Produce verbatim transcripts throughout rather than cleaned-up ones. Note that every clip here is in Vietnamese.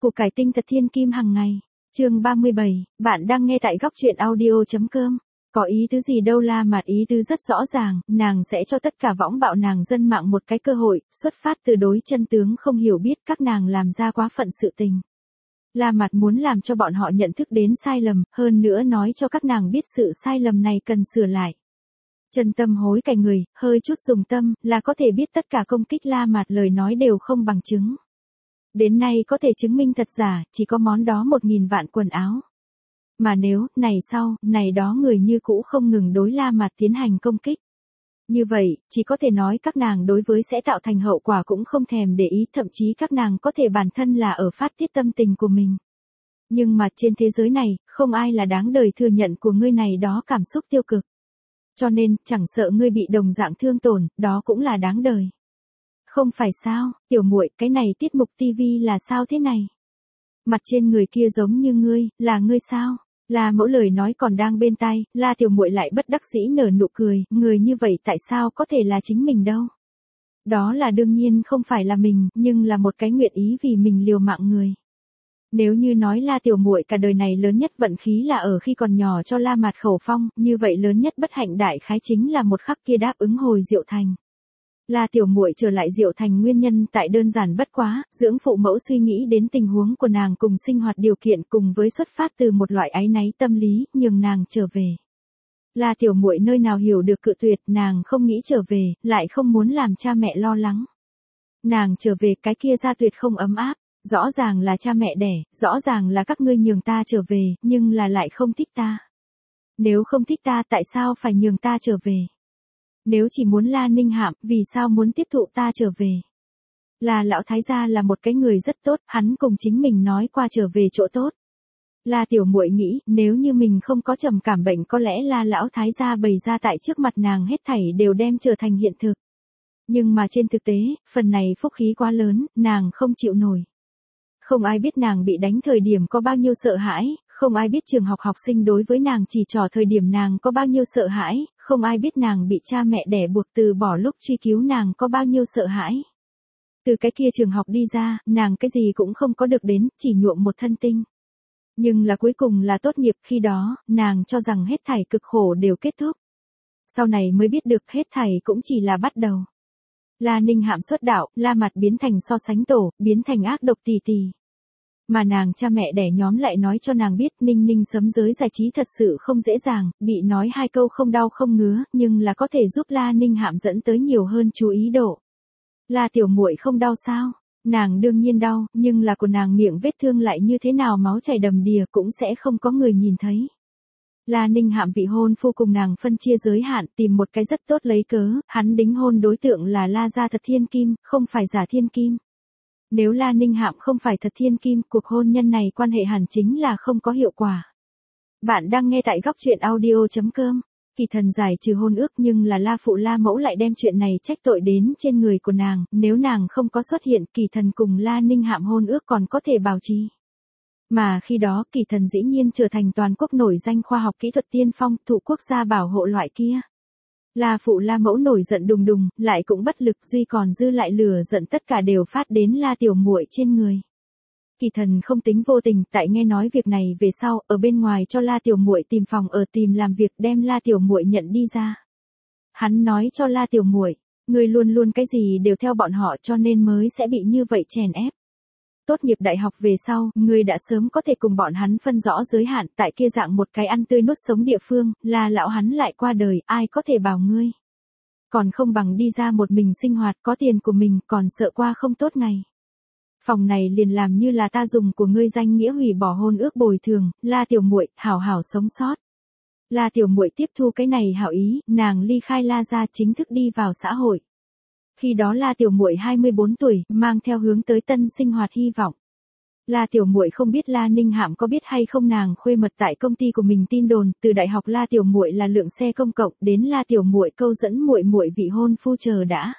Củ cải tinh thật thiên kim hàng ngày. Chương ba mươi bảy, bạn đang nghe tại góc truyện audio.com. Có ý tứ gì đâu, La Mạt ý tứ rất rõ ràng, nàng sẽ cho tất cả võng bạo nàng dân mạng một cái cơ hội, xuất phát từ đối chân tướng không hiểu biết các nàng làm ra quá phận sự tình. La Mạt muốn làm cho bọn họ nhận thức đến sai lầm, hơn nữa nói cho các nàng biết sự sai lầm này cần sửa lại. Chân tâm hối cải người, hơi chút dùng tâm, là có thể biết tất cả công kích La Mạt lời nói đều không bằng chứng. Đến nay có thể chứng minh thật giả, chỉ có món đó một nghìn vạn quần áo. Mà nếu, này sau, này đó người như cũ không ngừng đối La Mạt tiến hành công kích. Như vậy, chỉ có thể nói các nàng đối với sẽ tạo thành hậu quả cũng không thèm để ý, thậm chí các nàng có thể bản thân là ở phát tiết tâm tình của mình. Nhưng mà trên thế giới này, không ai là đáng đời thừa nhận của ngươi này đó cảm xúc tiêu cực. Cho nên, chẳng sợ ngươi bị đồng dạng thương tổn, đó cũng là đáng đời. Không phải sao, tiểu muội, cái này tiết mục tivi là sao thế này? Mặt trên người kia giống như ngươi, là ngươi sao? Là mẫu lời nói còn đang bên tai, La tiểu muội lại bất đắc dĩ nở nụ cười, người như vậy tại sao có thể là chính mình đâu? Đó là đương nhiên không phải là mình, nhưng là một cái nguyện ý vì mình liều mạng người. Nếu như nói La tiểu muội cả đời này lớn nhất vận khí là ở khi còn nhỏ cho La Mạt khẩu phong, như vậy lớn nhất bất hạnh đại khái chính là một khắc kia đáp ứng hồi Diệu Thành. La tiểu muội trở lại Diệu Thành nguyên nhân tại đơn giản bất quá, dưỡng phụ mẫu suy nghĩ đến tình huống của nàng cùng sinh hoạt điều kiện cùng với xuất phát từ một loại áy náy tâm lý, nhường nàng trở về. La tiểu muội nơi nào hiểu được cự tuyệt, nàng không nghĩ trở về, lại không muốn làm cha mẹ lo lắng. Nàng trở về cái kia ra tuyệt không ấm áp, rõ ràng là cha mẹ đẻ, rõ ràng là các ngươi nhường ta trở về, nhưng là lại không thích ta. Nếu không thích ta tại sao phải nhường ta trở về? Nếu chỉ muốn La Ninh Hạm, vì sao muốn tiếp thụ ta trở về? Là lão thái gia là một cái người rất tốt, hắn cùng chính mình nói qua trở về chỗ tốt. La tiểu muội nghĩ, nếu như mình không có trầm cảm bệnh có lẽ là lão thái gia bày ra tại trước mặt nàng hết thảy đều đem trở thành hiện thực. Nhưng mà trên thực tế, phần này phúc khí quá lớn, nàng không chịu nổi. Không ai biết nàng bị đánh thời điểm có bao nhiêu sợ hãi, không ai biết trường học học sinh đối với nàng chỉ trỏ thời điểm nàng có bao nhiêu sợ hãi, không ai biết nàng bị cha mẹ đẻ buộc từ bỏ lúc truy cứu nàng có bao nhiêu sợ hãi. Từ cái kia trường học đi ra, nàng cái gì cũng không có được đến, chỉ nhuộm một thân tinh. Nhưng là cuối cùng là tốt nghiệp, khi đó, nàng cho rằng hết thảy cực khổ đều kết thúc. Sau này mới biết được hết thảy cũng chỉ là bắt đầu. La Ninh Hạm xuất đạo, La Mạt biến thành so sánh tổ, biến thành ác độc tì tì. Mà nàng cha mẹ đẻ nhóm lại nói cho nàng biết Ninh Ninh sấm giới giải trí thật sự không dễ dàng, bị nói hai câu không đau không ngứa, nhưng là có thể giúp La Ninh Hạm dẫn tới nhiều hơn chú ý độ. La tiểu muội không đau sao? Nàng đương nhiên đau, nhưng là của nàng miệng vết thương lại như thế nào máu chảy đầm đìa cũng sẽ không có người nhìn thấy. La Ninh Hạm vị hôn phu cùng nàng phân chia giới hạn, tìm một cái rất tốt lấy cớ, hắn đính hôn đối tượng là La gia thật thiên kim, không phải giả thiên kim. Nếu La Ninh Hạm không phải thật thiên kim, cuộc hôn nhân này quan hệ hẳn chính là không có hiệu quả. Bạn đang nghe tại góc truyện audio.com. Kỳ thần giải trừ hôn ước nhưng là La phụ La mẫu lại đem chuyện này trách tội đến trên người của nàng, nếu nàng không có xuất hiện, Kỳ thần cùng La Ninh Hạm hôn ước còn có thể bảo trì. Mà khi đó Kỳ thần dĩ nhiên trở thành toàn quốc nổi danh khoa học kỹ thuật tiên phong, thụ quốc gia bảo hộ loại kia. La phụ La mẫu nổi giận đùng đùng, lại cũng bất lực, duy còn dư lại lửa giận tất cả đều phát đến La tiểu muội trên người. Kỳ thần không tính vô tình, tại nghe nói việc này về sau, ở bên ngoài cho La tiểu muội tìm phòng ở tìm làm việc, đem La tiểu muội nhận đi ra. Hắn nói cho La tiểu muội, người luôn luôn cái gì đều theo bọn họ cho nên mới sẽ bị như vậy chèn ép. Tốt nghiệp đại học về sau, ngươi đã sớm có thể cùng bọn hắn phân rõ giới hạn, tại kia dạng một cái ăn tươi nuốt sống địa phương, là lão hắn lại qua đời, ai có thể bảo ngươi. Còn không bằng đi ra một mình sinh hoạt, có tiền của mình, còn sợ qua không tốt ngày. Phòng này liền làm như là ta dùng của ngươi danh nghĩa hủy bỏ hôn ước bồi thường, La tiểu muội, hảo hảo sống sót. La tiểu muội tiếp thu cái này hảo ý, nàng ly khai La gia chính thức đi vào xã hội. Khi đó La tiểu muội hai mươi bốn tuổi, mang theo hướng tới tân sinh hoạt hy vọng. La tiểu muội không biết La Ninh Hạm có biết hay không nàng khuê mật tại công ty của mình tin đồn, từ đại học La tiểu muội là lượng xe công cộng, đến La tiểu muội câu dẫn muội muội vị hôn phu chờ đã.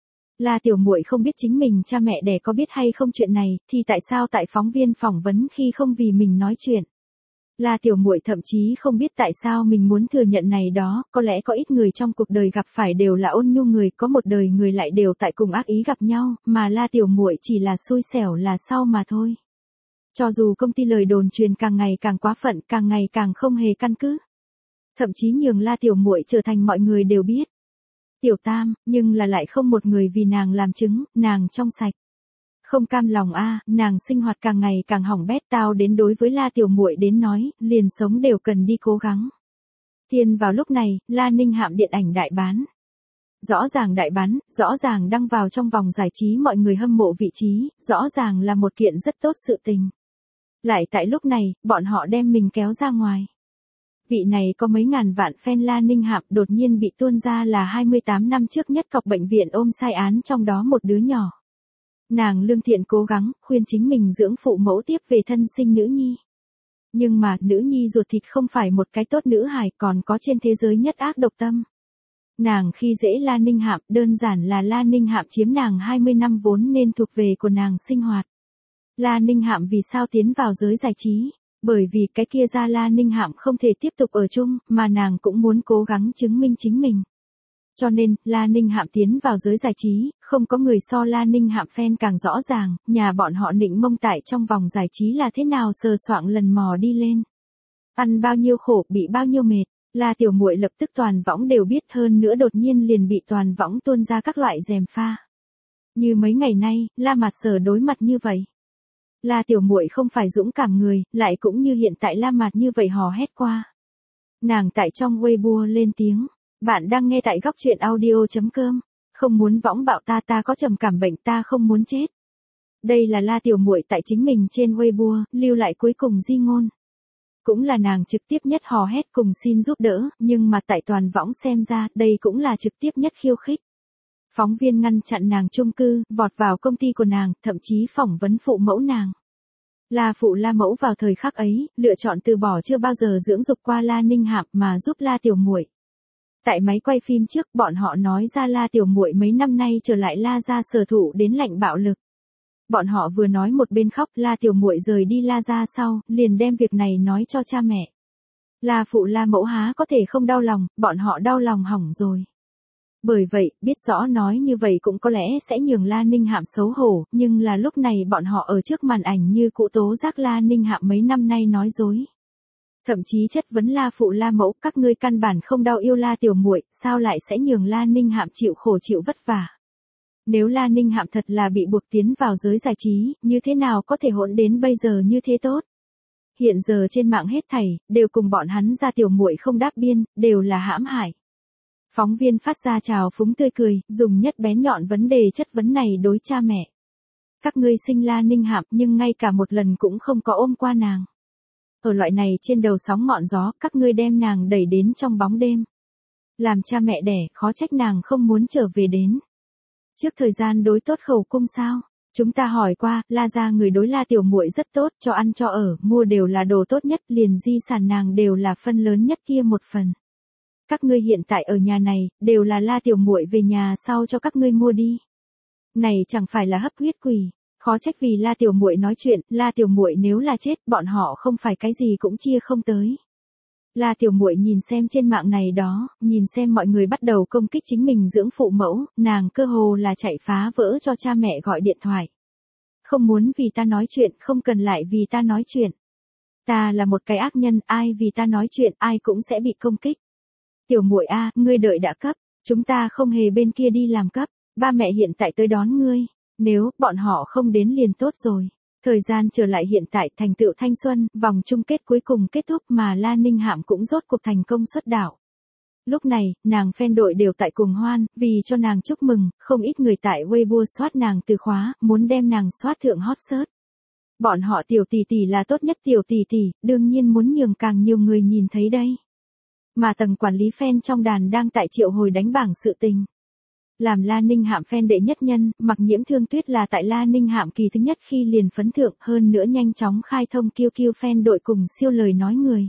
La tiểu muội không biết chính mình cha mẹ đẻ có biết hay không chuyện này, thì tại sao tại phóng viên phỏng vấn khi không vì mình nói chuyện. La tiểu muội thậm chí không biết tại sao mình muốn thừa nhận này đó, có lẽ có ít người trong cuộc đời gặp phải đều là ôn nhu người, có một đời người lại đều tại cùng ác ý gặp nhau, mà La tiểu muội chỉ là xui xẻo là sau mà thôi. Cho dù công ty lời đồn truyền càng ngày càng quá phận, càng ngày càng không hề căn cứ. Thậm chí nhường La Tiểu Muội trở thành mọi người đều biết. Tiểu Tam, nhưng là lại không một người vì nàng làm chứng, nàng trong sạch. Không cam lòng a, nàng sinh hoạt càng ngày càng hỏng bét, tao đến đối với La Tiểu Muội đến nói, liền sống đều cần đi cố gắng. Tiên vào lúc này, La Ninh Hạm điện ảnh đại bán. Rõ ràng đại bán, rõ ràng đăng vào trong vòng giải trí mọi người hâm mộ vị trí, rõ ràng là một kiện rất tốt sự tình. Lại tại lúc này, bọn họ đem mình kéo ra ngoài. Vị này có mấy ngàn vạn fan La Ninh Hạm đột nhiên bị tuôn ra là hai mươi tám năm trước nhất cọc bệnh viện ôm sai án trong đó một đứa nhỏ. Nàng lương thiện cố gắng, khuyên chính mình dưỡng phụ mẫu tiếp về thân sinh nữ nhi. Nhưng mà, nữ nhi ruột thịt không phải một cái tốt nữ hài, còn có trên thế giới nhất ác độc tâm. Nàng khi dễ La Ninh Hạm, đơn giản là La Ninh Hạm chiếm nàng hai mươi năm vốn nên thuộc về của nàng sinh hoạt. La Ninh Hạm vì sao tiến vào giới giải trí? Bởi vì cái kia ra La Ninh Hạm không thể tiếp tục ở chung, mà nàng cũng muốn cố gắng chứng minh chính mình. Cho nên, La Ninh Hạm tiến vào giới giải trí, không có người so La Ninh Hạm fan càng rõ ràng, nhà bọn họ nịnh mông tại trong vòng giải trí là thế nào sờ soạng lần mò đi lên. Ăn bao nhiêu khổ, bị bao nhiêu mệt, La Tiểu Muội lập tức toàn võng đều biết, hơn nữa đột nhiên liền bị toàn võng tuôn ra các loại gièm pha. Như mấy ngày nay, La Mạt Sở đối mặt như vậy. La Tiểu Muội không phải dũng cảm người, lại cũng như hiện tại La Mạt như vậy hò hét qua. Nàng tại trong Weibo lên tiếng. Bạn đang nghe tại góc truyện audio.com. Không muốn võng bạo ta, ta có trầm cảm bệnh, ta không muốn chết. Đây là La Tiểu Muội tại chính mình trên Weibo, lưu lại cuối cùng di ngôn. Cũng là nàng trực tiếp nhất hò hét cùng xin giúp đỡ, nhưng mà tại toàn võng xem ra, đây cũng là trực tiếp nhất khiêu khích. Phóng viên ngăn chặn nàng chung cư, vọt vào công ty của nàng, thậm chí phỏng vấn phụ mẫu nàng. La phụ La mẫu vào thời khắc ấy, lựa chọn từ bỏ chưa bao giờ dưỡng dục qua La Ninh Hạm mà giúp La Tiểu Muội. Tại máy quay phim trước, bọn họ nói ra La Tiểu Muội mấy năm nay trở lại La gia sở thụ đến lạnh bạo lực. Bọn họ vừa nói một bên khóc, La Tiểu Muội rời đi La gia sau, liền đem việc này nói cho cha mẹ. La phụ La mẫu há có thể không đau lòng, bọn họ đau lòng hỏng rồi. Bởi vậy, biết rõ nói như vậy cũng có lẽ sẽ nhường La Ninh Hạm xấu hổ, nhưng là lúc này bọn họ ở trước màn ảnh như cụ tố giác La Ninh Hạm mấy năm nay nói dối. Thậm chí chất vấn La phụ La mẫu, các ngươi căn bản không đau yêu La Tiểu Muội, sao lại sẽ nhường La Ninh Hạm chịu khổ chịu vất vả. Nếu La Ninh Hạm thật là bị buộc tiến vào giới giải trí, như thế nào có thể hỗn đến bây giờ như thế tốt. Hiện giờ trên mạng hết thảy, đều cùng bọn hắn ra Tiểu Muội không đáp biên, đều là hãm hại. Phóng viên phát ra trào phúng tươi cười, dùng nhất bén nhọn vấn đề chất vấn này đối cha mẹ. Các ngươi sinh La Ninh Hạm nhưng ngay cả một lần cũng không có ôm qua nàng. Ở loại này trên đầu sóng ngọn gió, các ngươi đem nàng đẩy đến trong bóng đêm. Làm cha mẹ đẻ, khó trách nàng không muốn trở về đến. Trước thời gian đối tốt khẩu cung sao? Chúng ta hỏi qua, La gia người đối La Tiểu Muội rất tốt, cho ăn cho ở, mua đều là đồ tốt nhất, liền di sản nàng đều là phân lớn nhất kia một phần. Các ngươi hiện tại ở nhà này, đều là La Tiểu Muội về nhà sau cho các ngươi mua đi. Này chẳng phải là hấp huyết quỷ. Khó trách vì La Tiểu Muội nói chuyện, La Tiểu Muội nếu là chết, bọn họ không phải cái gì cũng chia không tới. La Tiểu Muội nhìn xem trên mạng này đó, nhìn xem mọi người bắt đầu công kích chính mình dưỡng phụ mẫu, nàng cơ hồ là chạy phá vỡ cho cha mẹ gọi điện thoại. Không muốn vì ta nói chuyện, không cần lại vì ta nói chuyện. Ta là một cái ác nhân, ai vì ta nói chuyện, ai cũng sẽ bị công kích. Tiểu Muội a, ngươi đợi đã cấp, chúng ta không hề bên kia đi làm cấp, ba mẹ hiện tại tới đón ngươi. Nếu bọn họ không đến liền tốt rồi. Thời gian trở lại hiện tại, thành tựu thanh xuân, vòng chung kết cuối cùng kết thúc mà La Ninh Hạm cũng rốt cuộc thành công xuất đạo. Lúc này, nàng fan đội đều tại cùng hoan, vì cho nàng chúc mừng, không ít người tại Weibo soát nàng từ khóa, muốn đem nàng soát thượng hot search. Bọn họ tiểu tỷ tỷ là tốt nhất tiểu tỷ tỷ, đương nhiên muốn nhường càng nhiều người nhìn thấy đây. Mà tầng quản lý fan trong đàn đang tại triệu hồi đánh bảng sự tình. Làm La Ninh Hạm fan đệ nhất nhân, Mặc Nhiễm Thương Tuyết là tại La Ninh Hạm kỳ thứ nhất khi liền phấn thượng, hơn nữa nhanh chóng khai thông Q Q fan đội cùng siêu lời nói người.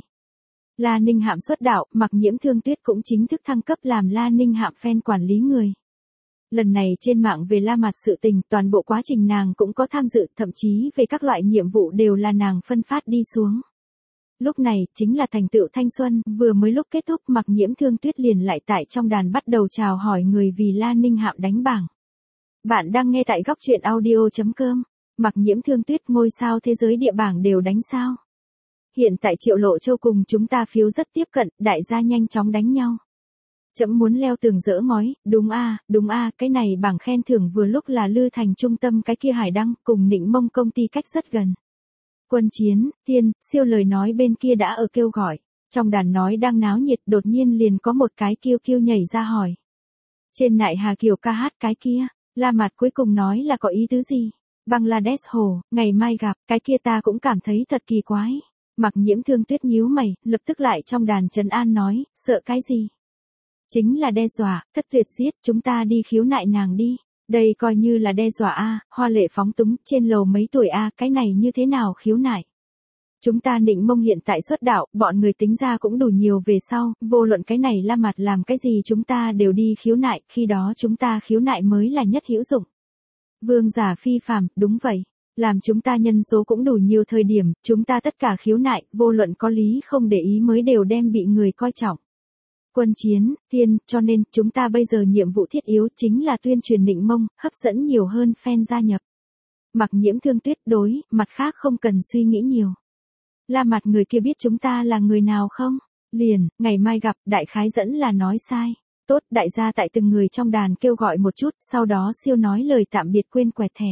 La Ninh Hạm xuất đạo, Mặc Nhiễm Thương Tuyết cũng chính thức thăng cấp làm La Ninh Hạm fan quản lý người. Lần này trên mạng về La Mạt sự tình, toàn bộ quá trình nàng cũng có tham dự, thậm chí về các loại nhiệm vụ đều là nàng phân phát đi xuống. Lúc này, chính là thành tựu thanh xuân, vừa mới lúc kết thúc Mặc Nhiễm Thương Tuyết liền lại tại trong đàn bắt đầu chào hỏi người vì La Ninh Hạm đánh bảng. Bạn đang nghe tại góc truyện audio.com. Mặc Nhiễm Thương Tuyết, ngôi sao thế giới địa bảng đều đánh sao? Hiện tại Triệu Lộ Châu cùng chúng ta phiếu rất tiếp cận, đại gia nhanh chóng đánh nhau. Trẫm muốn leo tường dỡ ngói, đúng a, đúng a, cái này bảng khen thưởng vừa lúc là Lư Thành trung tâm cái kia Hải Đăng, cùng Nịnh Mông công ty cách rất gần. Quân Chiến, Tiên, Siêu lời nói bên kia đã ở kêu gọi. Trong đàn nói đang náo nhiệt, đột nhiên liền có một cái kiêu kiêu nhảy ra hỏi. Trên nại Hà Kiều ca hát cái kia, La Mạt cuối cùng nói là có ý tứ gì? Bangladesh Hồ, ngày mai gặp, cái kia ta cũng cảm thấy thật kỳ quái. Mặc Nhiễm Thương Tuyết nhíu mày, lập tức lại trong đàn trấn an nói, sợ cái gì? Chính là đe dọa, thất tuyệt giết, chúng ta đi khiếu nại nàng đi. Đây coi như là đe dọa a, hoa lệ phóng túng, trên lầu mấy tuổi a, cái này như thế nào khiếu nại? Chúng ta Nịnh Mông hiện tại xuất đạo, bọn người tính ra cũng đủ nhiều về sau, vô luận cái này La Mạt làm cái gì chúng ta đều đi khiếu nại, khi đó chúng ta khiếu nại mới là nhất hữu dụng. Vương giả phi phàm, đúng vậy. Làm chúng ta nhân số cũng đủ nhiều thời điểm, chúng ta tất cả khiếu nại, vô luận có lý không để ý mới đều đem bị người coi trọng. Quân Chiến, Tiên, cho nên, chúng ta bây giờ nhiệm vụ thiết yếu chính là tuyên truyền Nịnh Mông, hấp dẫn nhiều hơn fan gia nhập. Mặc Nhiễm Thương Tuyết đối, mặt khác không cần suy nghĩ nhiều. La Mạt người kia biết chúng ta là người nào không? Liền, ngày mai gặp, đại khái dẫn là nói sai. Tốt, đại gia tại từng người trong đàn kêu gọi một chút, sau đó siêu nói lời tạm biệt quên quẹt thẻ.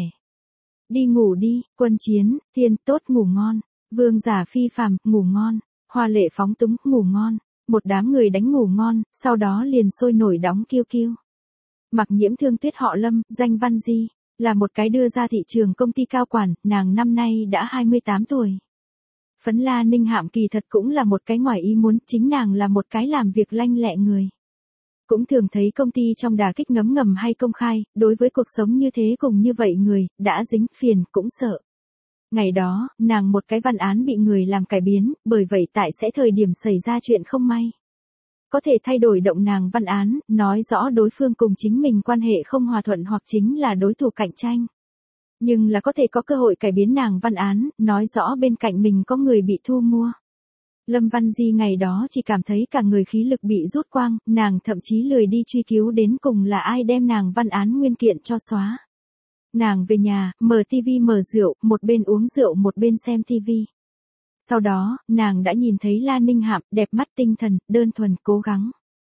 Đi ngủ đi, Quân Chiến, Tiên, tốt ngủ ngon. Vương giả phi phàm, ngủ ngon. Hoa lệ phóng túng, ngủ ngon. Một đám người đánh ngủ ngon, sau đó liền sôi nổi đóng kiêu kiêu. Mặc Nhiễm Thương Tuyết họ Lâm, danh Văn Di, là một cái đưa ra thị trường công ty cao quản, nàng năm nay đã hai mươi tám tuổi. Phấn La Ninh Hạm kỳ thật cũng là một cái ngoài ý muốn, chính nàng là một cái làm việc lanh lẹ người. Cũng thường thấy công ty trong đà kích ngấm ngầm hay công khai, đối với cuộc sống như thế cùng như vậy người, đã dính phiền, cũng sợ. Ngày đó, nàng một cái văn án bị người làm cải biến, bởi vậy tại sẽ thời điểm xảy ra chuyện không may. Có thể thay đổi động nàng văn án, nói rõ đối phương cùng chính mình quan hệ không hòa thuận hoặc chính là đối thủ cạnh tranh. Nhưng là có thể có cơ hội cải biến nàng văn án, nói rõ bên cạnh mình có người bị thu mua. Lâm Văn Di ngày đó chỉ cảm thấy cả người khí lực bị rút quang, nàng thậm chí lười đi truy cứu đến cùng là ai đem nàng văn án nguyên kiện cho xóa. Nàng về nhà, mở tivi mở rượu, một bên uống rượu một bên xem tivi. Sau đó, nàng đã nhìn thấy La Ninh Hạm, đẹp mắt tinh thần, đơn thuần, cố gắng.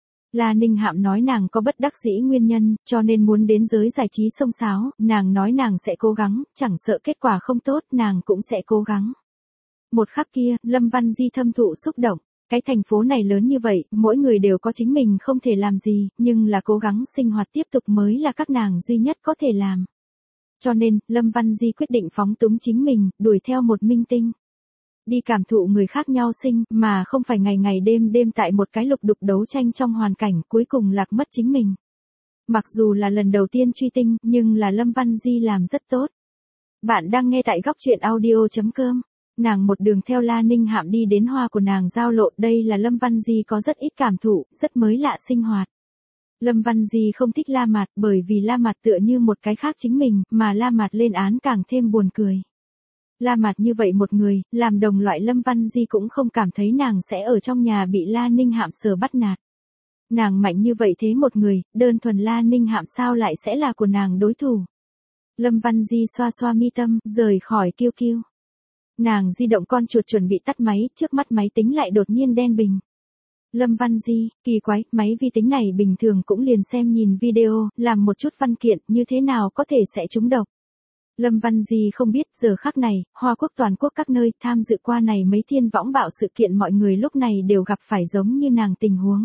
La Ninh Hạm nói nàng có bất đắc dĩ nguyên nhân, cho nên muốn đến giới giải trí xông xáo, nàng nói nàng sẽ cố gắng, chẳng sợ kết quả không tốt, nàng cũng sẽ cố gắng. Một khắc kia, Lâm Văn Di thâm thụ xúc động, cái thành phố này lớn như vậy, mỗi người đều có chính mình không thể làm gì, nhưng là cố gắng sinh hoạt tiếp tục mới là các nàng duy nhất có thể làm. Cho nên, Lâm Văn Di quyết định phóng túng chính mình, đuổi theo một minh tinh. Đi cảm thụ người khác nhau sinh, mà không phải ngày ngày đêm đêm tại một cái lục đục đấu tranh trong hoàn cảnh cuối cùng lạc mất chính mình. Mặc dù là lần đầu tiên truy tinh, nhưng là Lâm Văn Di làm rất tốt. Bạn đang nghe tại góc truyện audio chấm com. Nàng một đường theo La Ninh Hạm đi đến hoa của nàng giao lộ, đây là Lâm Văn Di có rất ít cảm thụ, rất mới lạ sinh hoạt. Lâm Văn Di không thích La Mạt bởi vì La Mạt tựa như một cái khác chính mình, mà La Mạt lên án càng thêm buồn cười. La Mạt như vậy một người, làm đồng loại Lâm Văn Di cũng không cảm thấy nàng sẽ ở trong nhà bị La Ninh Hạm sờ bắt nạt. Nàng mạnh như vậy thế một người, đơn thuần La Ninh Hạm sao lại sẽ là của nàng đối thủ. Lâm Văn Di xoa xoa mi tâm, rời khỏi kiêu kiêu. Nàng di động con chuột chuẩn bị tắt máy, trước mắt máy tính lại đột nhiên đen bình. Lâm Văn Di, kỳ quái, máy vi tính này bình thường cũng liền xem nhìn video, làm một chút văn kiện, như thế nào có thể sẽ trúng độc. Lâm Văn Di không biết, giờ khắc này, Hoa Quốc toàn quốc các nơi tham dự qua này mấy thiên võng bạo sự kiện mọi người lúc này đều gặp phải giống như nàng tình huống.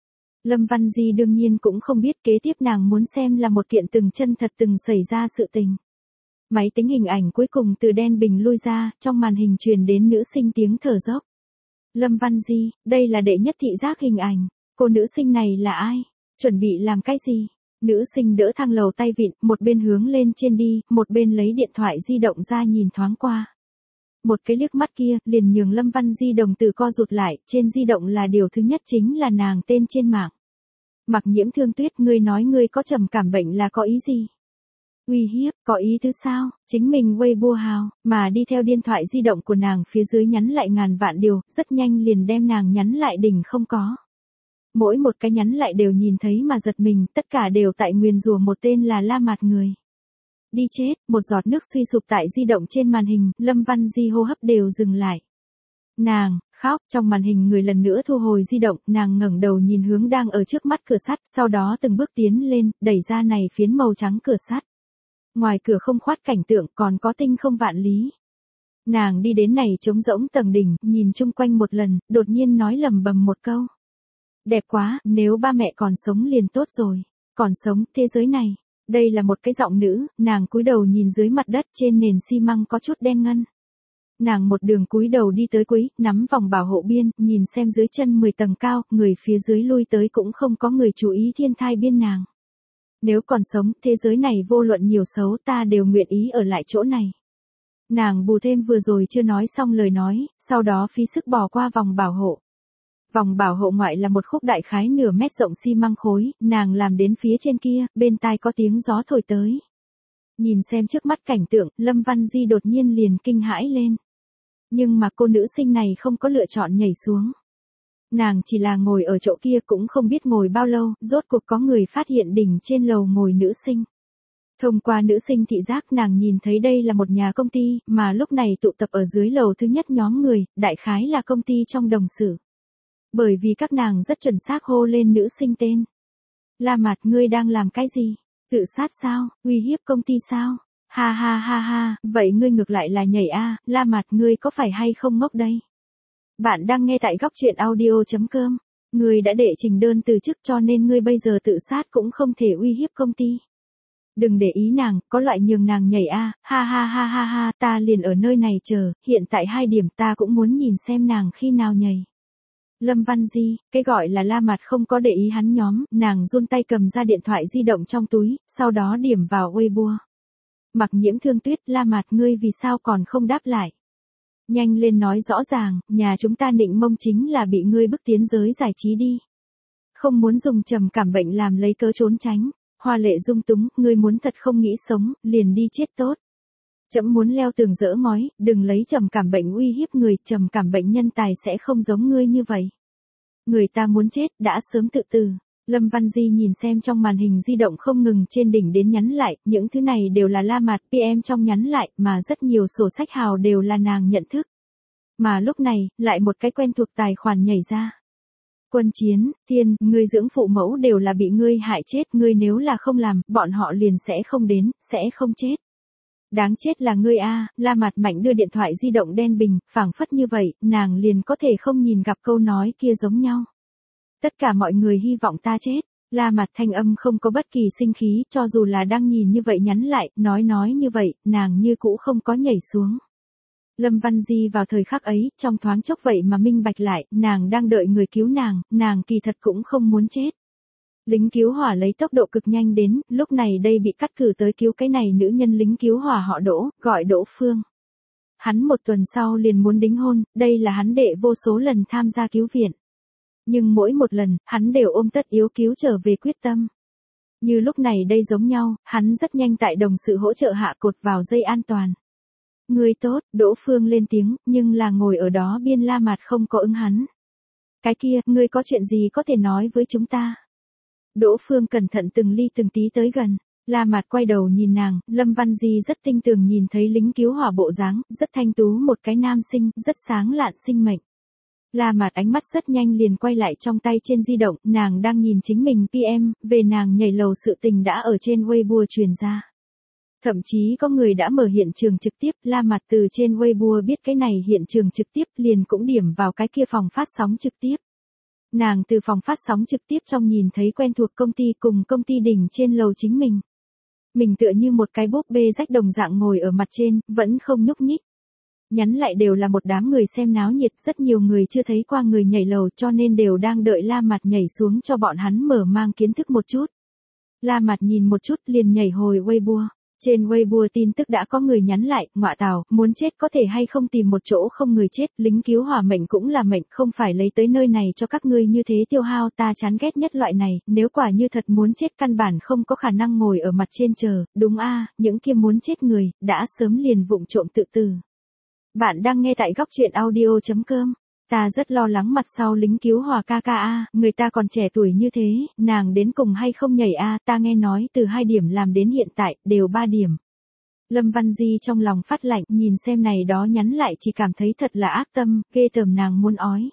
Lâm Văn Di đương nhiên cũng không biết kế tiếp nàng muốn xem là một kiện từng chân thật từng xảy ra sự tình. Máy tính hình ảnh cuối cùng từ đen bình lui ra, trong màn hình truyền đến nữ sinh tiếng thở dốc. Lâm Văn Di, đây là đệ nhất thị giác hình ảnh. Cô nữ sinh này là ai? Chuẩn bị làm cái gì? Nữ sinh đỡ thang lầu tay vịn, một bên hướng lên trên đi, một bên lấy điện thoại di động ra nhìn thoáng qua. Một cái liếc mắt kia, liền nhường Lâm Văn Di đồng tử co rụt lại, trên di động là điều thứ nhất chính là nàng tên trên mạng. Mặc Nhiễm Thương Tuyết, ngươi nói ngươi có trầm cảm bệnh là có ý gì? Uy hiếp, có ý thứ sao? Chính mình Weibo hào, mà đi theo điện thoại di động của nàng phía dưới nhắn lại ngàn vạn điều, rất nhanh liền đem nàng nhắn lại đỉnh không có. Mỗi một cái nhắn lại đều nhìn thấy mà giật mình, tất cả đều tại nguyền rủa một tên là La Mạt người. Đi chết, một giọt nước suy sụp tại di động trên màn hình, Lâm Văn Di hô hấp đều dừng lại. Nàng, khóc, trong màn hình người lần nữa thu hồi di động, nàng ngẩng đầu nhìn hướng đang ở trước mắt cửa sắt, sau đó từng bước tiến lên, đẩy ra này phiến màu trắng cửa sắt. Ngoài cửa không khoát cảnh tượng, còn có tinh không vạn lý. Nàng đi đến này trống rỗng tầng đỉnh, nhìn chung quanh một lần, đột nhiên nói lầm bầm một câu. Đẹp quá, nếu ba mẹ còn sống liền tốt rồi. Còn sống, thế giới này. Đây là một cái giọng nữ, nàng cúi đầu nhìn dưới mặt đất trên nền xi măng có chút đen ngân. Nàng một đường cúi đầu đi tới cuối, nắm vòng bảo hộ biên, nhìn xem dưới chân mười tầng cao, người phía dưới lui tới cũng không có người chú ý thiên thai biên nàng. Nếu còn sống, thế giới này vô luận nhiều xấu ta đều nguyện ý ở lại chỗ này. Nàng bù thêm vừa rồi chưa nói xong lời nói, sau đó phí sức bỏ qua vòng bảo hộ. Vòng bảo hộ ngoại là một khúc đại khái nửa mét rộng xi măng khối, nàng làm đến phía trên kia, bên tai có tiếng gió thổi tới. Nhìn xem trước mắt cảnh tượng, Lâm Văn Di đột nhiên liền kinh hãi lên. Nhưng mà cô nữ sinh này không có lựa chọn nhảy xuống. Nàng chỉ là ngồi ở chỗ kia cũng không biết ngồi bao lâu, rốt cuộc có người phát hiện đỉnh trên lầu ngồi nữ sinh. Thông qua nữ sinh thị giác nàng nhìn thấy đây là một nhà công ty, mà lúc này tụ tập ở dưới lầu thứ nhất nhóm người, đại khái là công ty trong đồng sự. Bởi vì các nàng rất chuẩn xác hô lên nữ sinh tên. La Mạt, ngươi đang làm cái gì? Tự sát sao? Uy hiếp công ty sao? Ha ha ha ha, vậy ngươi ngược lại là nhảy a, La Mạt, ngươi có phải hay không ngốc đây? Bạn đang nghe tại góc truyện audio chấm com. Ngươi đã đệ trình đơn từ chức cho nên ngươi bây giờ tự sát cũng không thể uy hiếp công ty. Đừng để ý nàng, có loại nhường nàng nhảy a, ha ha ha ha ha, ta liền ở nơi này chờ, hiện tại hai điểm ta cũng muốn nhìn xem nàng khi nào nhảy. Lâm Văn Di, cái gọi là La Mạt không có để ý hắn nhóm, nàng run tay cầm ra điện thoại di động trong túi, sau đó điểm vào Weibo. Mặc Nhiễm Thương Tuyết, La Mạt, ngươi vì sao còn không đáp lại? Nhanh lên nói rõ ràng, nhà chúng ta nịnh mông chính là bị ngươi bức tiến giới giải trí đi. Không muốn dùng trầm cảm bệnh làm lấy cớ trốn tránh. Hoa Lệ dung túng, ngươi muốn thật không nghĩ sống, liền đi chết tốt. Chấm muốn leo tường dỡ ngói, đừng lấy trầm cảm bệnh uy hiếp người, trầm cảm bệnh nhân tài sẽ không giống ngươi như vậy. Người ta muốn chết, đã sớm tự tử. Lâm Văn Di nhìn xem trong màn hình di động không ngừng trên đỉnh đến nhắn lại, những thứ này đều là La Mạt pê em trong nhắn lại, mà rất nhiều sổ sách hào đều là nàng nhận thức. Mà lúc này, lại một cái quen thuộc tài khoản nhảy ra. Quân Chiến, Thiên, ngươi dưỡng phụ mẫu đều là bị ngươi hại chết, ngươi nếu là không làm, bọn họ liền sẽ không đến, sẽ không chết. Đáng chết là ngươi a, La Mạt mạnh đưa điện thoại di động đen bình, phảng phất như vậy, nàng liền có thể không nhìn gặp câu nói kia giống nhau. Tất cả mọi người hy vọng ta chết. La Mạt thanh âm không có bất kỳ sinh khí, cho dù là đang nhìn như vậy nhắn lại, nói nói như vậy, nàng như cũ không có nhảy xuống. Lâm Văn Di vào thời khắc ấy, trong thoáng chốc vậy mà minh bạch lại, nàng đang đợi người cứu nàng, nàng kỳ thật cũng không muốn chết. Lính cứu hỏa lấy tốc độ cực nhanh đến, lúc này đây bị cắt cử tới cứu cái này nữ nhân lính cứu hỏa họ Đỗ, gọi Đỗ Phương. Hắn một tuần sau liền muốn đính hôn, đây là hắn đệ vô số lần tham gia cứu viện. Nhưng mỗi một lần, hắn đều ôm tất yếu cứu trở về quyết tâm. Như lúc này đây giống nhau, hắn rất nhanh tại đồng sự hỗ trợ hạ cột vào dây an toàn. Ngươi tốt, Đỗ Phương lên tiếng, nhưng là ngồi ở đó biên La Mạt không có ứng hắn. Cái kia, ngươi có chuyện gì có thể nói với chúng ta? Đỗ Phương cẩn thận từng ly từng tí tới gần. La Mạt quay đầu nhìn nàng, Lâm Văn Di rất tinh tường nhìn thấy lính cứu hỏa bộ dáng, rất thanh tú một cái nam sinh, rất sáng lạn sinh mệnh. La Mạt ánh mắt rất nhanh liền quay lại trong tay trên di động, nàng đang nhìn chính mình pê em, về nàng nhảy lầu sự tình đã ở trên Weibo truyền ra. Thậm chí có người đã mở hiện trường trực tiếp, La Mạt từ trên Weibo biết cái này hiện trường trực tiếp liền cũng điểm vào cái kia phòng phát sóng trực tiếp. Nàng từ phòng phát sóng trực tiếp trong nhìn thấy quen thuộc công ty cùng công ty đỉnh trên lầu chính mình. Mình tựa như một cái búp bê rách đồng dạng ngồi ở mặt trên, vẫn không nhúc nhích. Nhắn lại đều là một đám người xem náo nhiệt, rất nhiều người chưa thấy qua người nhảy lầu cho nên đều đang đợi La Mạt nhảy xuống cho bọn hắn mở mang kiến thức một chút. La Mạt nhìn một chút liền nhảy hồi Weibo. Trên Weibo tin tức đã có người nhắn lại, ngọa tào, muốn chết có thể hay không tìm một chỗ không người chết, lính cứu hỏa mệnh cũng là mệnh, không phải lấy tới nơi này cho các ngươi như thế tiêu hao, ta chán ghét nhất loại này, nếu quả như thật muốn chết căn bản không có khả năng ngồi ở mặt trên chờ, đúng a, những kia muốn chết người, đã sớm liền vụng trộm tự tử. Bạn đang nghe tại góc truyện audio chấm com. Ta rất lo lắng mặt sau lính cứu hỏa ca ca a, người ta còn trẻ tuổi như thế, nàng đến cùng hay không nhảy a, ta nghe nói từ hai điểm làm đến hiện tại, đều ba điểm. Lâm Văn Di trong lòng phát lạnh, nhìn xem này đó nhắn lại chỉ cảm thấy thật là ác tâm, ghê tởm nàng muốn ói.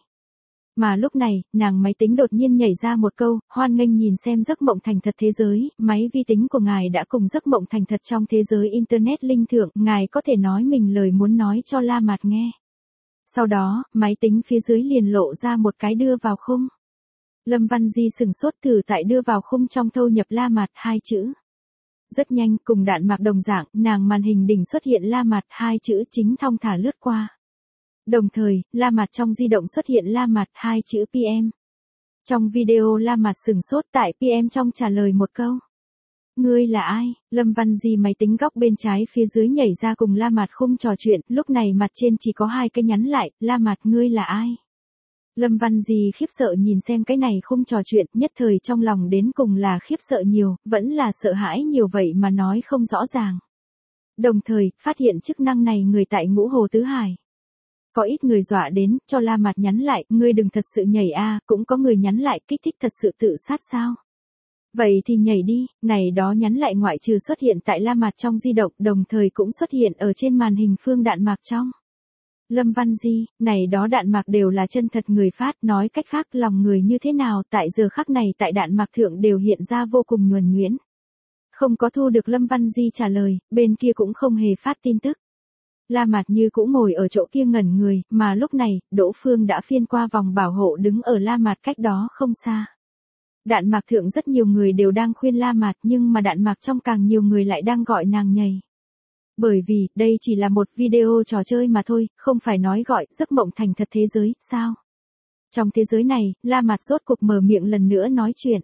Mà lúc này, nàng máy tính đột nhiên nhảy ra một câu, hoan nghênh nhìn xem giấc mộng thành thật thế giới, máy vi tính của ngài đã cùng giấc mộng thành thật trong thế giới Internet linh thượng, ngài có thể nói mình lời muốn nói cho La Mạt nghe. Sau đó, máy tính phía dưới liền lộ ra một cái đưa vào khung. Lâm Văn Di sừng sốt thử tại đưa vào khung trong thâu nhập La Mạt hai chữ. Rất nhanh, cùng đạn mạc đồng dạng, nàng màn hình đỉnh xuất hiện La Mạt hai chữ chính thong thả lướt qua. Đồng thời, La Mạt trong di động xuất hiện La Mạt hai chữ pê em. Trong video La Mạt sừng sốt tại pê em trong trả lời một câu. Ngươi là ai? Lâm Văn Di máy tính góc bên trái phía dưới nhảy ra cùng La Mạt khung trò chuyện, lúc này mặt trên chỉ có hai cái nhắn lại, La Mạt ngươi là ai? Lâm Văn Di khiếp sợ nhìn xem cái này khung trò chuyện, nhất thời trong lòng đến cùng là khiếp sợ nhiều, vẫn là sợ hãi nhiều vậy mà nói không rõ ràng. Đồng thời, phát hiện chức năng này người tại Ngũ Hồ Tứ Hải. Có ít người dọa đến, cho La Mạt nhắn lại, ngươi đừng thật sự nhảy a, cũng có người nhắn lại, kích thích thật sự tự sát sao? Vậy thì nhảy đi, này đó nhắn lại ngoại trừ xuất hiện tại La Mạt trong di động, đồng thời cũng xuất hiện ở trên màn hình phương đạn mạc trong. Lâm Văn Di, này đó đạn mạc đều là chân thật người phát, nói cách khác lòng người như thế nào tại giờ khắc này tại đạn mạc thượng đều hiện ra vô cùng nhuần nhuyễn. Không có thu được Lâm Văn Di trả lời, bên kia cũng không hề phát tin tức. La Mạt như cũng ngồi ở chỗ kia ngẩn người, mà lúc này, Đỗ Phương đã phiên qua vòng bảo hộ đứng ở La Mạt cách đó không xa. Đạn mạc thượng rất nhiều người đều đang khuyên La Mạt nhưng mà đạn mạc trong càng nhiều người lại đang gọi nàng nhảy. Bởi vì, đây chỉ là một video trò chơi mà thôi, không phải nói gọi giấc mộng thành thật thế giới, sao? Trong thế giới này, La Mạt rốt cục mở miệng lần nữa nói chuyện.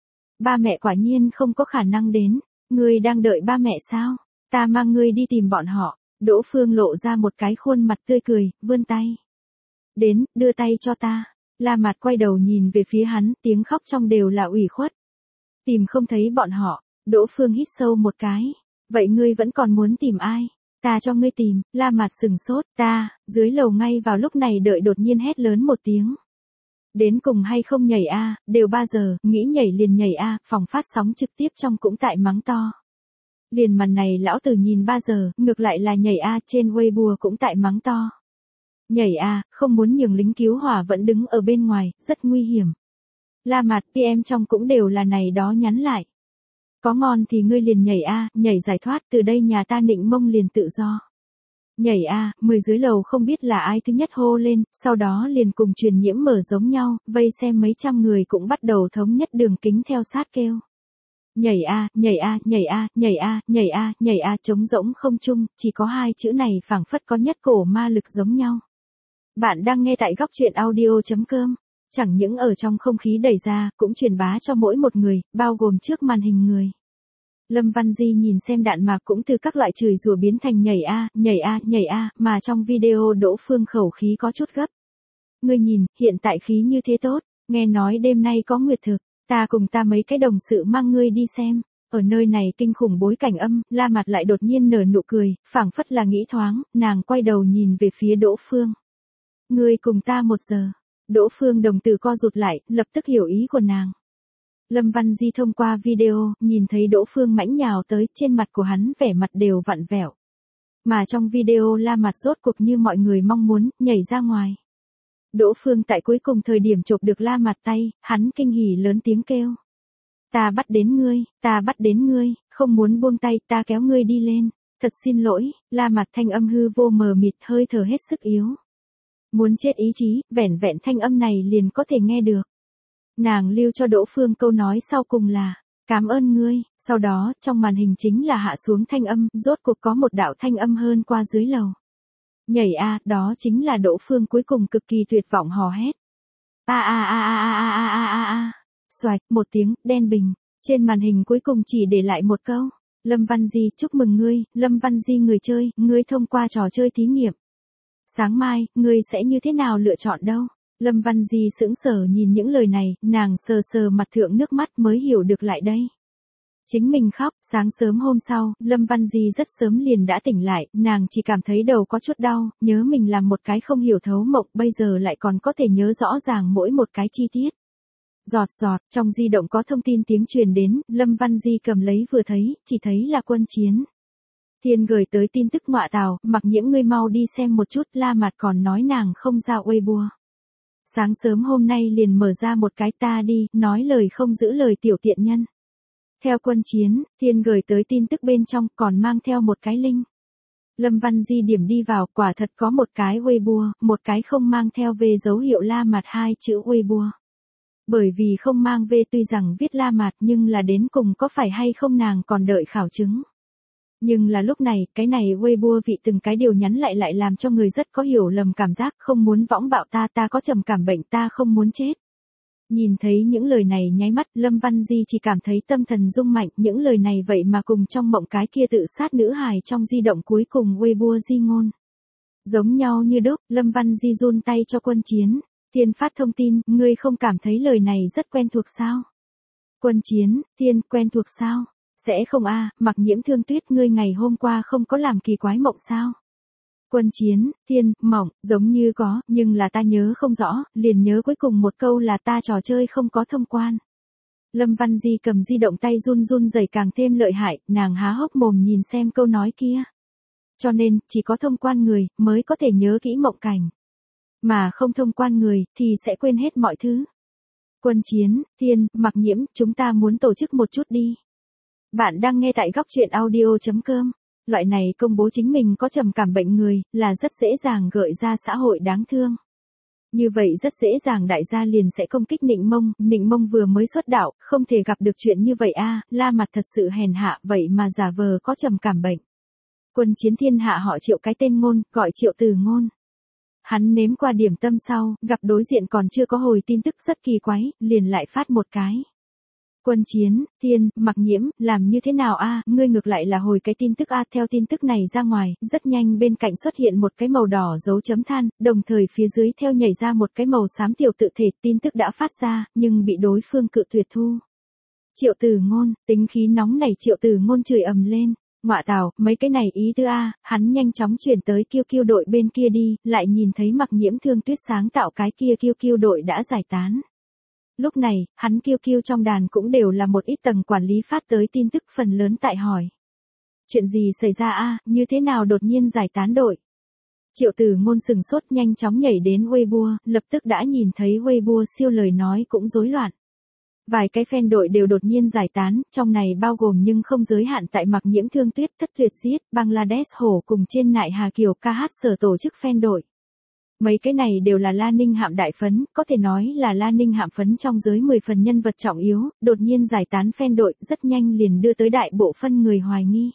Ba mẹ quả nhiên không có khả năng đến, ngươi đang đợi ba mẹ sao? Ta mang ngươi đi tìm bọn họ. Đỗ Phương lộ ra một cái khuôn mặt tươi cười, vươn tay. Đến, đưa tay cho ta. La Mạt quay đầu nhìn về phía hắn, tiếng khóc trong đều là ủy khuất. Tìm không thấy bọn họ, Đỗ Phương hít sâu một cái. Vậy ngươi vẫn còn muốn tìm ai? Ta cho ngươi tìm, La Mạt sừng sốt, ta, dưới lầu ngay vào lúc này đợi đột nhiên hét lớn một tiếng. Đến cùng hay không nhảy a, đều ba giờ, nghĩ nhảy liền nhảy a, phòng phát sóng trực tiếp trong cũng tại mắng to. Liền màn này lão tử nhìn ba giờ, ngược lại là nhảy a, trên Weibo cũng tại mắng to. Nhảy a, không muốn nhường lính cứu hỏa vẫn đứng ở bên ngoài, rất nguy hiểm. La Mạt pê em trong cũng đều là này đó nhắn lại. Có ngon thì ngươi liền nhảy a, nhảy giải thoát, từ đây nhà ta nịnh mông liền tự do. Nhảy a, mười dưới lầu không biết là ai thứ nhất hô lên, sau đó liền cùng truyền nhiễm mở giống nhau, vây xem mấy trăm người cũng bắt đầu thống nhất đường kính theo sát kêu. Nhảy a, nhảy a, nhảy a, nhảy a, nhảy a, nhảy a, trống rỗng không chung, chỉ có hai chữ này phảng phất có nhất cổ ma lực giống nhau. Bạn đang nghe tại góc truyện audio chấm com. Chẳng những ở trong không khí đẩy ra, cũng truyền bá cho mỗi một người, bao gồm trước màn hình người. Lâm Văn Di nhìn xem đạn mạc cũng từ các loại chửi rủa biến thành nhảy a, nhảy a, nhảy a, mà trong video Đỗ Phương khẩu khí có chút gấp. Ngươi nhìn, hiện tại khí như thế tốt, nghe nói đêm nay có nguyệt thực, ta cùng ta mấy cái đồng sự mang ngươi đi xem. Ở nơi này kinh khủng bối cảnh âm, La Mạt lại đột nhiên nở nụ cười, phảng phất là nghĩ thoáng, nàng quay đầu nhìn về phía Đỗ Phương. Ngươi cùng ta một giờ. Đỗ Phương đồng tử co rụt lại, lập tức hiểu ý của nàng. Lâm Văn Di thông qua video, nhìn thấy Đỗ Phương mãnh nhào tới, trên mặt của hắn vẻ mặt đều vặn vẹo. Mà trong video La Mạt rốt cuộc như mọi người mong muốn, nhảy ra ngoài. Đỗ Phương tại cuối cùng thời điểm chộp được La Mạt tay, hắn kinh hỉ lớn tiếng kêu. Ta bắt đến ngươi, ta bắt đến ngươi, không muốn buông tay, ta kéo ngươi đi lên. Thật xin lỗi, La Mạt thanh âm hư vô mờ mịt, hơi thở hết sức yếu. Muốn chết ý chí, vẻn vẹn thanh âm này liền có thể nghe được. Nàng lưu cho Đỗ Phương câu nói sau cùng là, cảm ơn ngươi, sau đó, trong màn hình chính là hạ xuống thanh âm, rốt cuộc có một đạo thanh âm hơn qua dưới lầu. Nhảy a, đó chính là Đỗ Phương cuối cùng cực kỳ tuyệt vọng hò hét. A a a a a a a a a. Xoạch, một tiếng, đen bình, trên màn hình cuối cùng chỉ để lại một câu. Lâm Văn Di, chúc mừng ngươi, Lâm Văn Di người chơi, ngươi thông qua trò chơi thí nghiệm. Sáng mai, ngươi sẽ như thế nào lựa chọn đâu? Lâm Văn Di sững sờ nhìn những lời này, nàng sờ sờ mặt thượng nước mắt mới hiểu được lại đây. Chính mình khóc, sáng sớm hôm sau, Lâm Văn Di rất sớm liền đã tỉnh lại, nàng chỉ cảm thấy đầu có chút đau, nhớ mình làm một cái không hiểu thấu mộng, bây giờ lại còn có thể nhớ rõ ràng mỗi một cái chi tiết. Giọt giọt, trong di động có thông tin tiếng truyền đến, Lâm Văn Di cầm lấy vừa thấy, chỉ thấy là quân chiến. Thiên gửi tới tin tức ngọa tào, Mặc Nhiễm ngươi mau đi xem một chút, La Mạt còn nói nàng không ra Weibo. Sáng sớm hôm nay liền mở ra một cái ta đi, nói lời không giữ lời tiểu tiện nhân. Theo Quân Chiến, Thiên gửi tới tin tức bên trong còn mang theo một cái link. Lâm Văn Di điểm đi vào, quả thật có một cái Weibo, một cái không mang theo V dấu hiệu La Mạt hai chữ Weibo. Bởi vì không mang V tuy rằng viết La Mạt nhưng là đến cùng có phải hay không nàng còn đợi khảo chứng. Nhưng là lúc này, cái này Weibo vị từng cái điều nhắn lại lại làm cho người rất có hiểu lầm cảm giác không muốn võng bạo ta ta có trầm cảm bệnh ta không muốn chết. Nhìn thấy những lời này nháy mắt Lâm Văn Di chỉ cảm thấy tâm thần rung mạnh những lời này vậy mà cùng trong mộng cái kia tự sát nữ hài trong di động cuối cùng Weibo di ngôn. Giống nhau như đúc, Lâm Văn Di run tay cho Quân Chiến. Thiên phát thông tin, ngươi không cảm thấy lời này rất quen thuộc sao? Quân Chiến, Thiên, quen thuộc sao? Sẽ không a à, Mặc Nhiễm Thương Tuyết ngươi ngày hôm qua không có làm kỳ quái mộng sao? Quân Chiến, Thiên, mộng, giống như có, nhưng là ta nhớ không rõ, liền nhớ cuối cùng một câu là ta trò chơi không có thông quan. Lâm Văn Di cầm di động tay run run rẩy càng thêm lợi hại, nàng há hốc mồm nhìn xem câu nói kia. Cho nên, chỉ có thông quan người, mới có thể nhớ kỹ mộng cảnh. Mà không thông quan người, thì sẽ quên hết mọi thứ. Quân Chiến, Thiên, Mặc Nhiễm, chúng ta muốn tổ chức một chút đi. Bạn đang nghe tại góc truyện audio chấm com. Loại này công bố chính mình có trầm cảm bệnh người, là rất dễ dàng gợi ra xã hội đáng thương. Như vậy rất dễ dàng đại gia liền sẽ công kích Nịnh Mông, Nịnh Mông vừa mới xuất đạo, không thể gặp được chuyện như vậy a La Mặt thật sự hèn hạ, vậy mà giả vờ có trầm cảm bệnh. Quân Chiến thiên hạ họ Triệu cái tên Ngôn, gọi Triệu Từ Ngôn. Hắn nếm qua điểm tâm sau, gặp đối diện còn chưa có hồi tin tức rất kỳ quái, liền lại phát một cái. Quân Chiến, Thiên, Mặc Nhiễm, làm như thế nào a ngươi ngược lại là hồi cái tin tức a theo tin tức này ra ngoài, rất nhanh bên cạnh xuất hiện một cái màu đỏ dấu chấm than, đồng thời phía dưới theo nhảy ra một cái màu xám tiểu tự thể, tin tức đã phát ra, nhưng bị đối phương cự tuyệt thu. Triệu Từ Ngôn, tính khí nóng nảy Triệu Từ Ngôn chửi ầm lên. Ngọa tào, mấy cái này ý tư a, hắn nhanh chóng chuyển tới kiêu kiêu đội bên kia đi, lại nhìn thấy Mặc Nhiễm Thương Tuyết sáng tạo cái kia kiêu kiêu đội đã giải tán. Lúc này, hắn kiêu kiêu trong đàn cũng đều là một ít tầng quản lý phát tới tin tức phần lớn tại hỏi. Chuyện gì xảy ra a, như thế nào đột nhiên giải tán đội? Triệu Từ Ngôn sừng sốt nhanh chóng nhảy đến Weibo, lập tức đã nhìn thấy Weibo siêu lời nói cũng rối loạn. Vài cái fan đội đều đột nhiên giải tán, trong này bao gồm nhưng không giới hạn tại Mặc Nhiễm Thương Tuyết, Thất Tuyệt Giết, Bangladesh Hổ cùng trên Nại Hà Kiều ca hát sở tổ chức fan đội. Mấy cái này đều là La Ninh Hạm đại phấn, có thể nói là La Ninh Hạm phấn trong giới mười phần nhân vật trọng yếu, đột nhiên giải tán fan đội, rất nhanh liền đưa tới đại bộ phân người hoài nghi.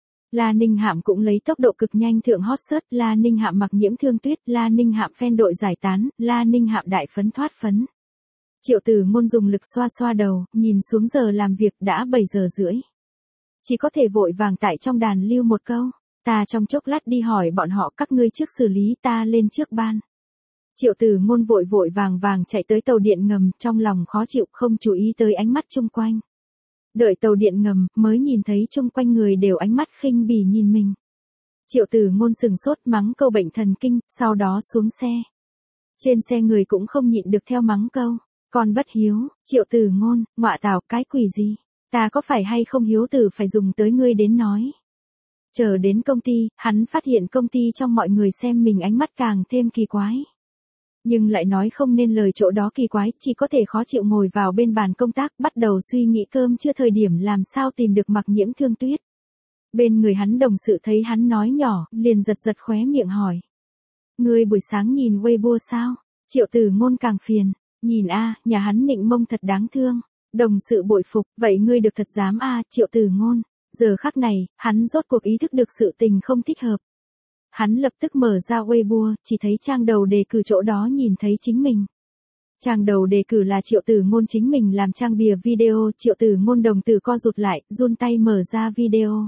La Ninh Hạm cũng lấy tốc độ cực nhanh thượng hot search, La Ninh Hạm Mặc Nhiễm Thương Tuyết, La Ninh Hạm fan đội giải tán, La Ninh Hạm đại phấn thoát phấn. Triệu Từ Ngôn dùng lực xoa xoa đầu, nhìn xuống giờ làm việc đã bảy giờ rưỡi. Chỉ có thể vội vàng tại trong đàn lưu một câu, ta trong chốc lát đi hỏi bọn họ các ngươi trước xử lý ta lên trước ban. Triệu Từ Ngôn vội vội vàng vàng chạy tới tàu điện ngầm, trong lòng khó chịu không chú ý tới ánh mắt chung quanh. Đợi tàu điện ngầm, mới nhìn thấy chung quanh người đều ánh mắt khinh bỉ nhìn mình. Triệu Từ Ngôn sừng sốt mắng câu bệnh thần kinh, sau đó xuống xe. Trên xe người cũng không nhịn được theo mắng câu. Con bất hiếu, Triệu Từ Ngôn, ngọa tào cái quỷ gì? Ta có phải hay không hiếu tử phải dùng tới ngươi đến nói. Chờ đến công ty, hắn phát hiện công ty trong mọi người xem mình ánh mắt càng thêm kỳ quái. Nhưng lại nói không nên lời chỗ đó kỳ quái, chỉ có thể khó chịu ngồi vào bên bàn công tác, bắt đầu suy nghĩ cơm chưa thời điểm làm sao tìm được Mặc Nhiễm Thương Tuyết. Bên người hắn đồng sự thấy hắn nói nhỏ, liền giật giật khóe miệng hỏi. Ngươi buổi sáng nhìn Weibo sao? Triệu Từ Ngôn càng phiền. Nhìn a, nhà hắn Nịnh Mông thật đáng thương. Đồng sự bội phục, vậy ngươi được thật dám a, Triệu Từ Ngôn. Giờ khắc này, hắn rốt cuộc ý thức được sự tình không thích hợp. Hắn lập tức mở ra Weibo, chỉ thấy trang đầu đề cử chỗ đó nhìn thấy chính mình. Trang đầu đề cử là Triệu Từ Ngôn chính mình làm trang bìa video, Triệu Từ Ngôn đồng tử co rụt lại, run tay mở ra video.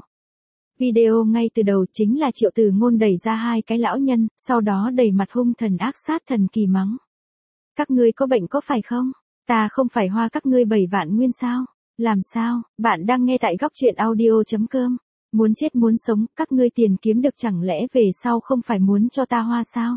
Video ngay từ đầu chính là Triệu Từ Ngôn đẩy ra hai cái lão nhân, sau đó đẩy mặt hung thần ác sát thần kỳ mắng. Các ngươi có bệnh có phải không? Ta không phải hoa các ngươi bảy vạn nguyên sao? Làm sao? Bạn đang nghe tại góc truyện audio chấm com. Muốn chết muốn sống, các ngươi tiền kiếm được chẳng lẽ về sau không phải muốn cho ta hoa sao?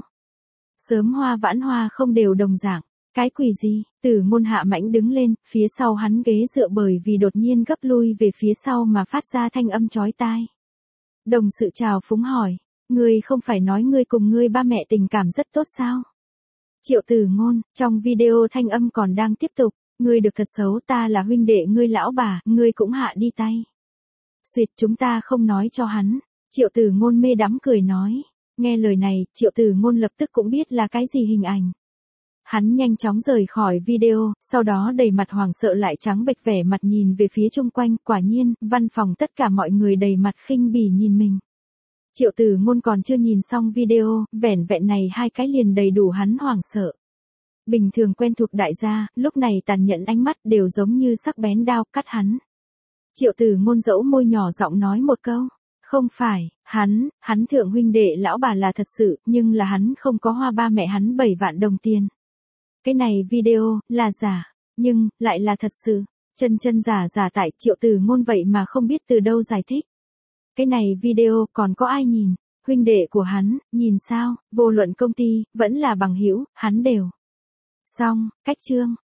Sớm hoa vãn hoa không đều đồng dạng. Cái quỷ gì? Từ Ngôn hạ mãnh đứng lên, phía sau hắn ghế dựa bởi vì đột nhiên gấp lui về phía sau mà phát ra thanh âm chói tai. Đồng sự chào phúng hỏi, ngươi không phải nói ngươi cùng ngươi ba mẹ tình cảm rất tốt sao? Triệu Tử Ngôn, trong video thanh âm còn đang tiếp tục, ngươi được thật xấu, ta là huynh đệ ngươi lão bà, ngươi cũng hạ đi tay. Xuyệt, chúng ta không nói cho hắn. Triệu Tử Ngôn mê đắm cười nói. Nghe lời này, Triệu Tử Ngôn lập tức cũng biết là cái gì hình ảnh. Hắn nhanh chóng rời khỏi video, sau đó đầy mặt hoảng sợ lại trắng bệch vẻ mặt nhìn về phía chung quanh, quả nhiên, văn phòng tất cả mọi người đầy mặt khinh bỉ nhìn mình. Triệu Tử Ngôn còn chưa nhìn xong video, vẻn vẹn này hai cái liền đầy đủ hắn hoảng sợ. Bình thường quen thuộc đại gia, lúc này tàn nhẫn ánh mắt đều giống như sắc bén đao cắt hắn. Triệu Tử Ngôn dẫu môi nhỏ giọng nói một câu. Không phải, hắn, hắn thượng huynh đệ lão bà là thật sự, nhưng là hắn không có hoa ba mẹ hắn bảy vạn đồng tiền. Cái này video, là giả, nhưng, lại là thật sự. Chân chân giả giả tại Triệu Tử Ngôn vậy mà không biết từ đâu giải thích. Cái này video còn có ai nhìn, huynh đệ của hắn, nhìn sao, vô luận công ty, vẫn là bằng hữu, hắn đều. Xong, cách chương.